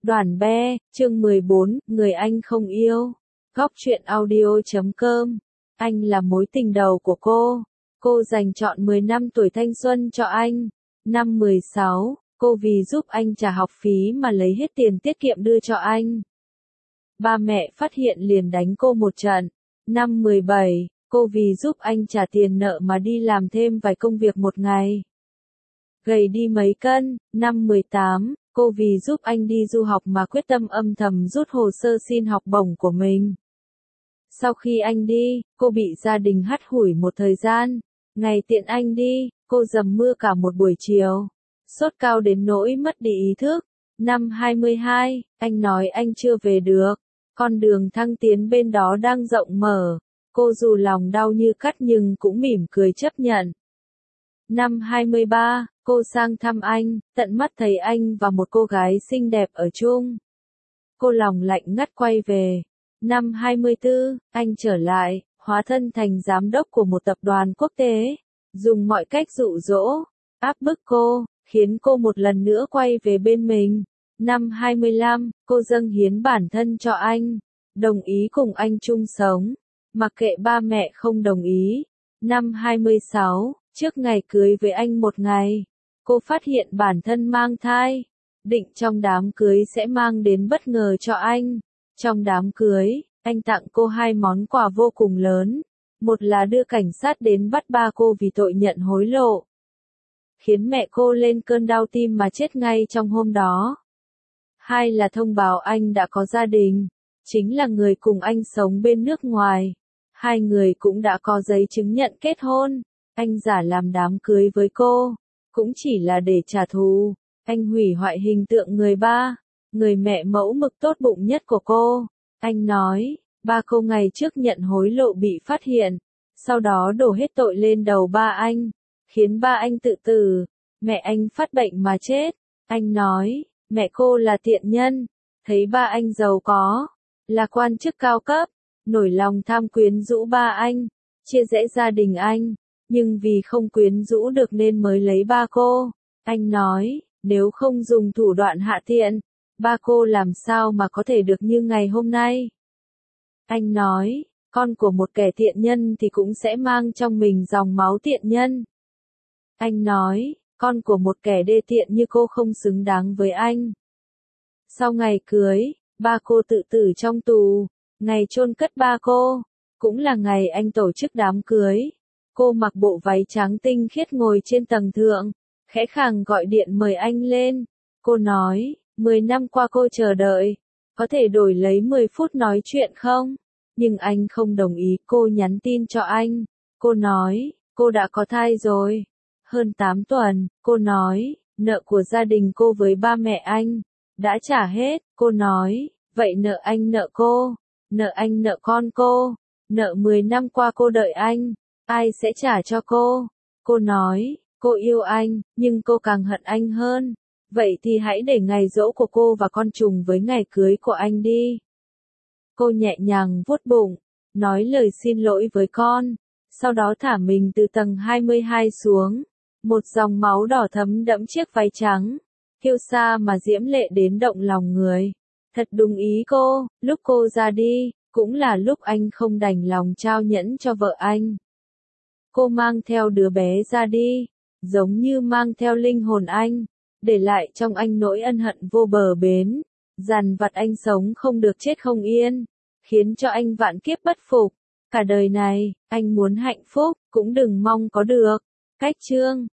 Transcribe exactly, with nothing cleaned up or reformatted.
Đoàn be, chương mười bốn, người anh không yêu. Góc truyện audio chấm com. Anh là mối tình đầu của cô. Cô dành trọn mười năm tuổi thanh xuân cho anh. Năm mười sáu, cô vì giúp anh trả học phí mà lấy hết tiền tiết kiệm đưa cho anh. Ba mẹ phát hiện liền đánh cô một trận. Năm mười bảy, cô vì giúp anh trả tiền nợ mà đi làm thêm vài công việc một ngày. Gầy đi mấy cân. Năm mười tám, cô vì giúp anh đi du học mà quyết tâm âm thầm rút hồ sơ xin học bổng của mình. Sau khi anh đi, cô bị gia đình hắt hủi một thời gian. Ngày tiện anh đi, cô dầm mưa cả một buổi chiều. Sốt cao đến nỗi mất đi ý thức. Năm hai mươi hai, anh nói anh chưa về được. Con đường thăng tiến bên đó đang rộng mở. Cô dù lòng đau như cắt nhưng cũng mỉm cười chấp nhận. Năm hai mươi ba, cô sang thăm anh, tận mắt thấy anh và một cô gái xinh đẹp ở chung. Cô lòng lạnh ngắt quay về. Năm hai mươi tư, anh trở lại, hóa thân thành giám đốc của một tập đoàn quốc tế, dùng mọi cách dụ dỗ, áp bức cô, khiến cô một lần nữa quay về bên mình. Năm hai mươi lăm, cô dâng hiến bản thân cho anh, đồng ý cùng anh chung sống, mặc kệ ba mẹ không đồng ý. Năm hai mươi sáu, trước ngày cưới với anh một ngày, cô phát hiện bản thân mang thai, định trong đám cưới sẽ mang đến bất ngờ cho anh. Trong đám cưới, anh tặng cô hai món quà vô cùng lớn, một là đưa cảnh sát đến bắt ba cô vì tội nhận hối lộ, khiến mẹ cô lên cơn đau tim mà chết ngay trong hôm đó. Hai là thông báo anh đã có gia đình, chính là người cùng anh sống bên nước ngoài. Hai người cũng đã có giấy chứng nhận kết hôn. Anh giả làm đám cưới với cô, cũng chỉ là để trả thù. Anh hủy hoại hình tượng người ba, người mẹ mẫu mực tốt bụng nhất của cô. Anh nói, ba cô ngày trước nhận hối lộ bị phát hiện, sau đó đổ hết tội lên đầu ba anh, khiến ba anh tự tử, mẹ anh phát bệnh mà chết. Anh nói, mẹ cô là tiện nhân, thấy ba anh giàu có, là quan chức cao cấp, nổi lòng tham quyến rũ ba anh, chia rẽ gia đình anh, nhưng vì không quyến rũ được nên mới lấy ba cô. Anh nói, nếu không dùng thủ đoạn hạ tiện, ba cô làm sao mà có thể được như ngày hôm nay. Anh nói, con của một kẻ tiện nhân thì cũng sẽ mang trong mình dòng máu tiện nhân. Anh nói, con của một kẻ đê tiện như cô không xứng đáng với anh. Sau ngày cưới, ba cô tự tử trong tù. Ngày chôn cất ba cô, cũng là ngày anh tổ chức đám cưới. Cô mặc bộ váy trắng tinh khiết ngồi trên tầng thượng, khẽ khàng gọi điện mời anh lên. Cô nói, mười năm qua cô chờ đợi, có thể đổi lấy mười phút nói chuyện không? Nhưng anh không đồng ý. Cô nhắn tin cho anh. Cô nói, cô đã có thai rồi. Hơn tám tuần, cô nói, nợ của gia đình cô với ba mẹ anh đã trả hết. Cô nói, vậy nợ anh nợ cô, nợ anh nợ con cô, nợ mười năm qua cô đợi anh, ai sẽ trả cho cô? Cô nói, cô yêu anh, nhưng cô càng hận anh hơn. Vậy thì hãy để ngày giỗ của cô và con trùng với ngày cưới của anh đi. Cô nhẹ nhàng vuốt bụng, nói lời xin lỗi với con, sau đó thả mình từ tầng hai mươi hai xuống. Một dòng máu đỏ thấm đẫm chiếc váy trắng, kiêu sa mà diễm lệ đến động lòng người. Thật đúng ý cô, lúc cô ra đi, cũng là lúc anh không đành lòng trao nhẫn cho vợ anh. Cô mang theo đứa bé ra đi, giống như mang theo linh hồn anh, để lại trong anh nỗi ân hận vô bờ bến, dằn vặt anh sống không được chết không yên, khiến cho anh vạn kiếp bất phục. Cả đời này, anh muốn hạnh phúc, cũng đừng mong có được. Cách chương